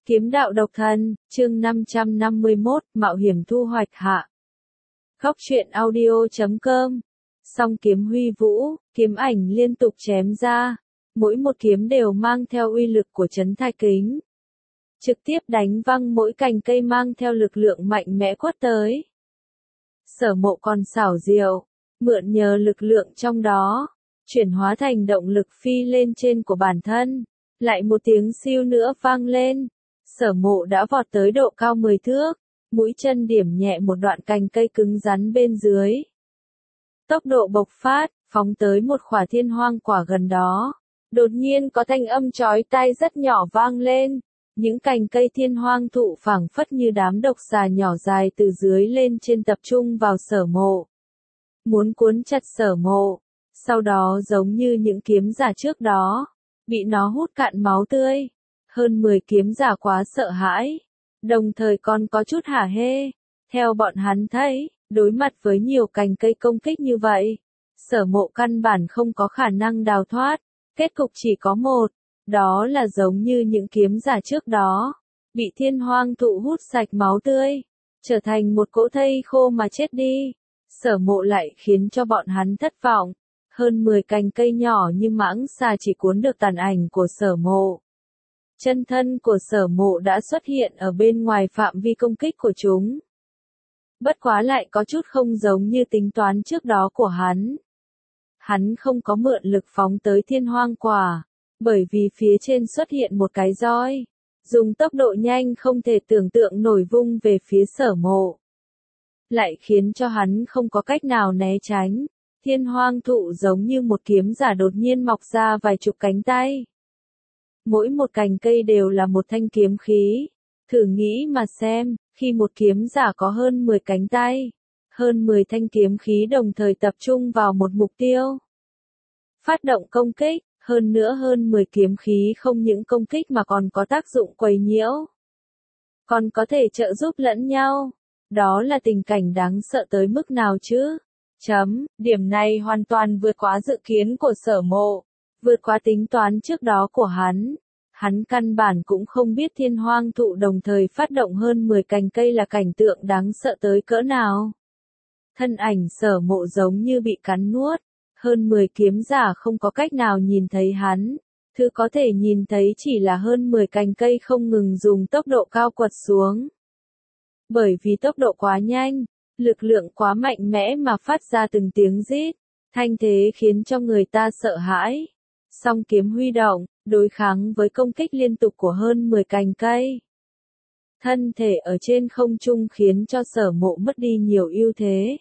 Kiếm đạo độc thân, chương 551, mạo hiểm thu hoạch hạ. Góc truyện audio.com. Song kiếm huy vũ, kiếm ảnh liên tục chém ra, mỗi một kiếm đều mang theo uy lực của trấn thạch kính. Trực tiếp đánh văng mỗi cành cây mang theo lực lượng mạnh mẽ quất tới. Sở Mộ còn xảo diệu, mượn nhờ lực lượng trong đó, chuyển hóa thành động lực phi lên trên của bản thân. Lại một tiếng siêu nữa vang lên. Sở Mộ đã vọt tới độ cao 10 thước, mũi chân điểm nhẹ một đoạn cành cây cứng rắn bên dưới. Tốc độ bộc phát, phóng tới một khỏa thiên hoang quả gần đó. Đột nhiên có thanh âm chói tai rất nhỏ vang lên. Những cành cây thiên hoang thụ phảng phất như đám độc xà nhỏ dài từ dưới lên trên tập trung vào Sở Mộ. Muốn cuốn chặt Sở Mộ, sau đó giống như những kiếm giả trước đó, bị nó hút cạn máu tươi. Hơn 10 kiếm giả quá sợ hãi, đồng thời còn có chút hả hê. Theo bọn hắn thấy, đối mặt với nhiều cành cây công kích như vậy, Sở Mộ căn bản không có khả năng đào thoát, kết cục chỉ có một, đó là giống như những kiếm giả trước đó, bị thiên hoang thụ hút sạch máu tươi, trở thành một cỗ thây khô mà chết đi. Sở Mộ lại khiến cho bọn hắn thất vọng, hơn 10 cành cây nhỏ như mãng xà chỉ cuốn được tàn ảnh của Sở Mộ. Chân thân của Sở Mộ đã xuất hiện ở bên ngoài phạm vi công kích của chúng. Bất quá lại có chút không giống như tính toán trước đó của hắn. Hắn không có mượn lực phóng tới thiên hoang quả, bởi vì phía trên xuất hiện một cái roi, dùng tốc độ nhanh không thể tưởng tượng nổi vung về phía Sở Mộ. Lại khiến cho hắn không có cách nào né tránh, thiên hoang thụ giống như một kiếm giả đột nhiên mọc ra vài chục cánh tay. Mỗi một cành cây đều là một thanh kiếm khí. Thử nghĩ mà xem, khi một kiếm giả có hơn 10 cánh tay, hơn 10 thanh kiếm khí đồng thời tập trung vào một mục tiêu. Phát động công kích, hơn nữa hơn 10 kiếm khí không những công kích mà còn có tác dụng quấy nhiễu. Còn có thể trợ giúp lẫn nhau. Đó là tình cảnh đáng sợ tới mức nào chứ? Điểm này hoàn toàn vượt quá dự kiến của Sở Mộ. Vượt qua tính toán trước đó của hắn. Hắn căn bản cũng không biết thiên hoang thụ đồng thời phát động hơn 10 cành cây là cảnh tượng đáng sợ tới cỡ nào. Thân ảnh Sở Mộ giống như bị cắn nuốt. Hơn 10 kiếm giả không có cách nào nhìn thấy hắn. Thứ có thể nhìn thấy chỉ là hơn 10 cành cây không ngừng dùng tốc độ cao quật xuống. Bởi vì tốc độ quá nhanh, lực lượng quá mạnh mẽ mà phát ra từng tiếng rít. Thanh thế khiến cho người ta sợ hãi. Song kiếm huy động, đối kháng với công kích liên tục của hơn 10 cành cây. Thân thể ở trên không trung khiến cho Sở Mộ mất đi nhiều ưu thế.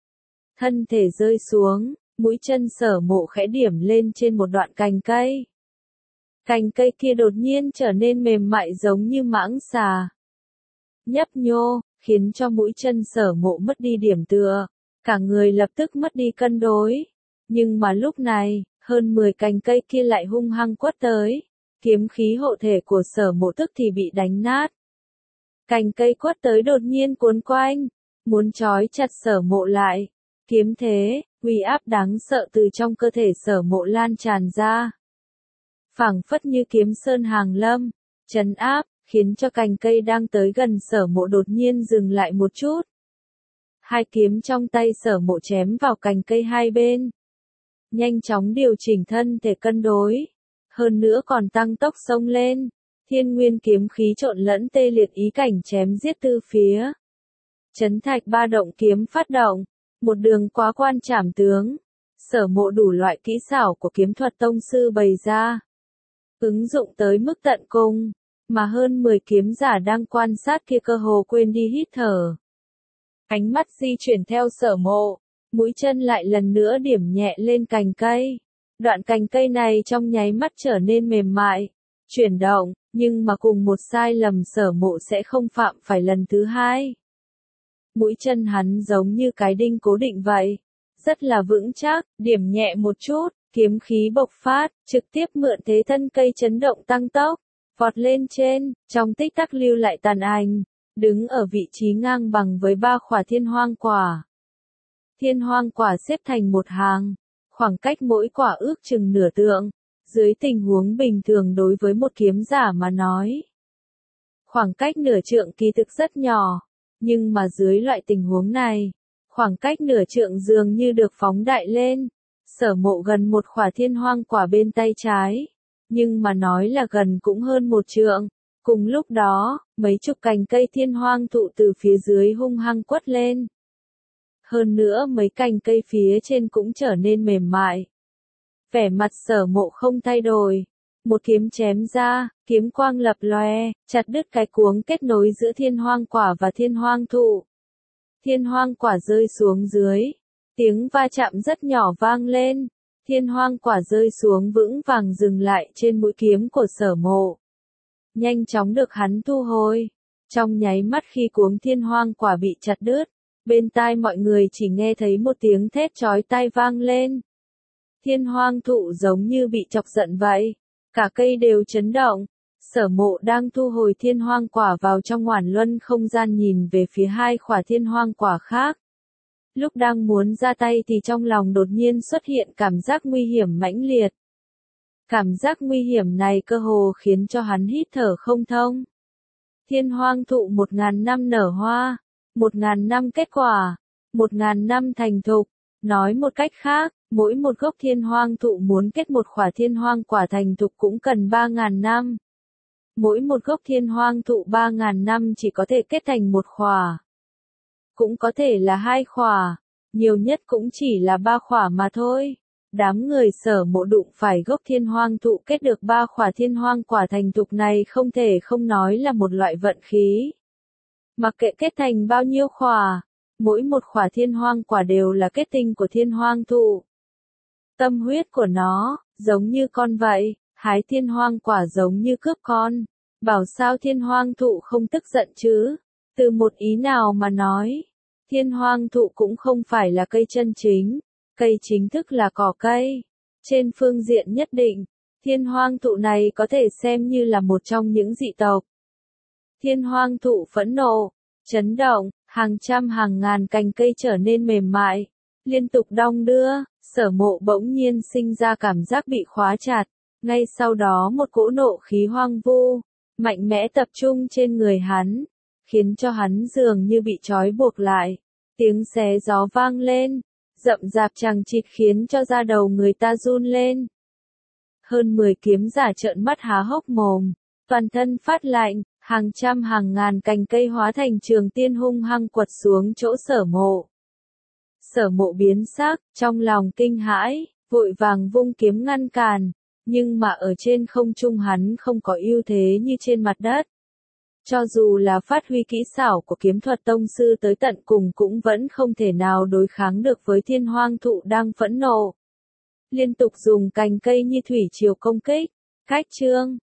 Thân thể rơi xuống, mũi chân Sở Mộ khẽ điểm lên trên một đoạn cành cây. Cành cây kia đột nhiên trở nên mềm mại giống như mãng xà. Nhấp nhô, khiến cho mũi chân Sở Mộ mất đi điểm tựa. Cả người lập tức mất đi cân đối. Nhưng mà lúc này, hơn 10 cành cây kia lại hung hăng quất tới. Kiếm khí hộ thể của Sở Mộ tức thì bị đánh nát. Cành cây quất tới đột nhiên cuốn quanh, muốn trói chặt Sở Mộ lại. Kiếm thế, uy áp đáng sợ từ trong cơ thể Sở Mộ lan tràn ra. Phảng phất như kiếm sơn hàng lâm, trấn áp, khiến cho cành cây đang tới gần Sở Mộ đột nhiên dừng lại một chút. Hai kiếm trong tay Sở Mộ chém vào cành cây hai bên. Nhanh chóng điều chỉnh thân thể cân đối. Hơn nữa còn tăng tốc xông lên. Thiên nguyên kiếm khí trộn lẫn tê liệt ý cảnh chém giết từ phía. Trấn thạch ba động kiếm phát động. Một đường quá quan trảm tướng. Sở Mộ đủ loại kỹ xảo của kiếm thuật tông sư bày ra. Ứng dụng tới mức tận cùng. Mà hơn 10 kiếm giả đang quan sát kia cơ hồ quên đi hít thở. Ánh mắt di chuyển theo Sở Mộ. Mũi chân lại lần nữa điểm nhẹ lên cành cây. Đoạn cành cây này trong nháy mắt trở nên mềm mại, chuyển động, nhưng mà cùng một sai lầm Sở Mộ sẽ không phạm phải lần thứ hai. Mũi chân hắn giống như cái đinh cố định vậy, rất là vững chắc, điểm nhẹ một chút, kiếm khí bộc phát, trực tiếp mượn thế thân cây chấn động tăng tốc, vọt lên trên, trong tích tắc lưu lại tàn ảnh, đứng ở vị trí ngang bằng với 3 khỏa thiên hoang quả. Thiên hoang quả xếp thành một hàng, khoảng cách mỗi quả ước chừng nửa tượng, dưới tình huống bình thường đối với một kiếm giả mà nói. Khoảng cách nửa trượng kỳ thực rất nhỏ, nhưng mà dưới loại tình huống này, khoảng cách nửa trượng dường như được phóng đại lên. Sở Mộ gần một khỏa thiên hoang quả bên tay trái, nhưng mà nói là gần cũng hơn một trượng. Cùng lúc đó, mấy chục cành cây thiên hoang thụ từ phía dưới hung hăng quất lên. Hơn nữa mấy cành cây phía trên cũng trở nên mềm mại. Vẻ mặt Sở Mộ không thay đổi. Một kiếm chém ra, kiếm quang lập lòe, chặt đứt cái cuống kết nối giữa thiên hoang quả và thiên hoang thụ. Thiên hoang quả rơi xuống dưới. Tiếng va chạm rất nhỏ vang lên. Thiên hoang quả rơi xuống vững vàng dừng lại trên mũi kiếm của Sở Mộ. Nhanh chóng được hắn thu hồi. Trong nháy mắt khi cuống thiên hoang quả bị chặt đứt, bên tai mọi người chỉ nghe thấy một tiếng thét chói tai vang lên. Thiên hoang thụ giống như bị chọc giận vậy. Cả cây đều chấn động. Sở Mộ đang thu hồi thiên hoang quả vào trong Oản Luân không gian nhìn về phía hai khỏa thiên hoang quả khác. Lúc đang muốn ra tay thì trong lòng đột nhiên xuất hiện cảm giác nguy hiểm mãnh liệt. Cảm giác nguy hiểm này cơ hồ khiến cho hắn hít thở không thông. Thiên hoang thụ 1000 năm nở hoa, 1000 năm kết quả, 1000 năm thành thục. Nói một cách khác, mỗi một gốc thiên hoang thụ muốn kết một khỏa thiên hoang quả thành thục cũng cần 3000 năm. Mỗi một gốc thiên hoang thụ 3000 năm chỉ có thể kết thành một khỏa. Cũng có thể là 2 khỏa, nhiều nhất cũng chỉ là 3 khỏa mà thôi. Đám người Sở Mộ đụng phải gốc thiên hoang thụ kết được 3 khỏa thiên hoang quả thành thục này không thể không nói là một loại vận khí. Mặc kệ kết thành bao nhiêu khỏa, mỗi một khỏa thiên hoang quả đều là kết tinh của thiên hoang thụ. Tâm huyết của nó, giống như con vậy, hái thiên hoang quả giống như cướp con. Bảo sao thiên hoang thụ không tức giận chứ? Từ một ý nào mà nói, thiên hoang thụ cũng không phải là cây chân chính. Cây chính thức là cỏ cây. Trên phương diện nhất định, thiên hoang thụ này có thể xem như là một trong những dị tộc. Thiên hoang thụ phẫn nộ, chấn động, hàng trăm hàng ngàn cành cây trở nên mềm mại, liên tục đong đưa. Sở Mộ bỗng nhiên sinh ra cảm giác bị khóa chặt. Ngay sau đó một cỗ nộ khí hoang vu, mạnh mẽ tập trung trên người hắn, khiến cho hắn dường như bị trói buộc lại. Tiếng xé gió vang lên, rậm rạp chằng chịt khiến cho da đầu người ta run lên. Hơn 10 kiếm giả trợn mắt há hốc mồm, toàn thân phát lạnh, hàng trăm hàng ngàn cành cây hóa thành trường tiên hung hăng quật xuống chỗ Sở Mộ. Sở Mộ biến sắc, trong lòng kinh hãi, vội vàng vung kiếm ngăn cản, nhưng mà ở trên không trung hắn không có ưu thế như trên mặt đất. Cho dù là phát huy kỹ xảo của kiếm thuật tông sư tới tận cùng cũng vẫn không thể nào đối kháng được với thiên hoang thụ đang phẫn nộ. Liên tục dùng cành cây như thủy triều công kích, cách chương.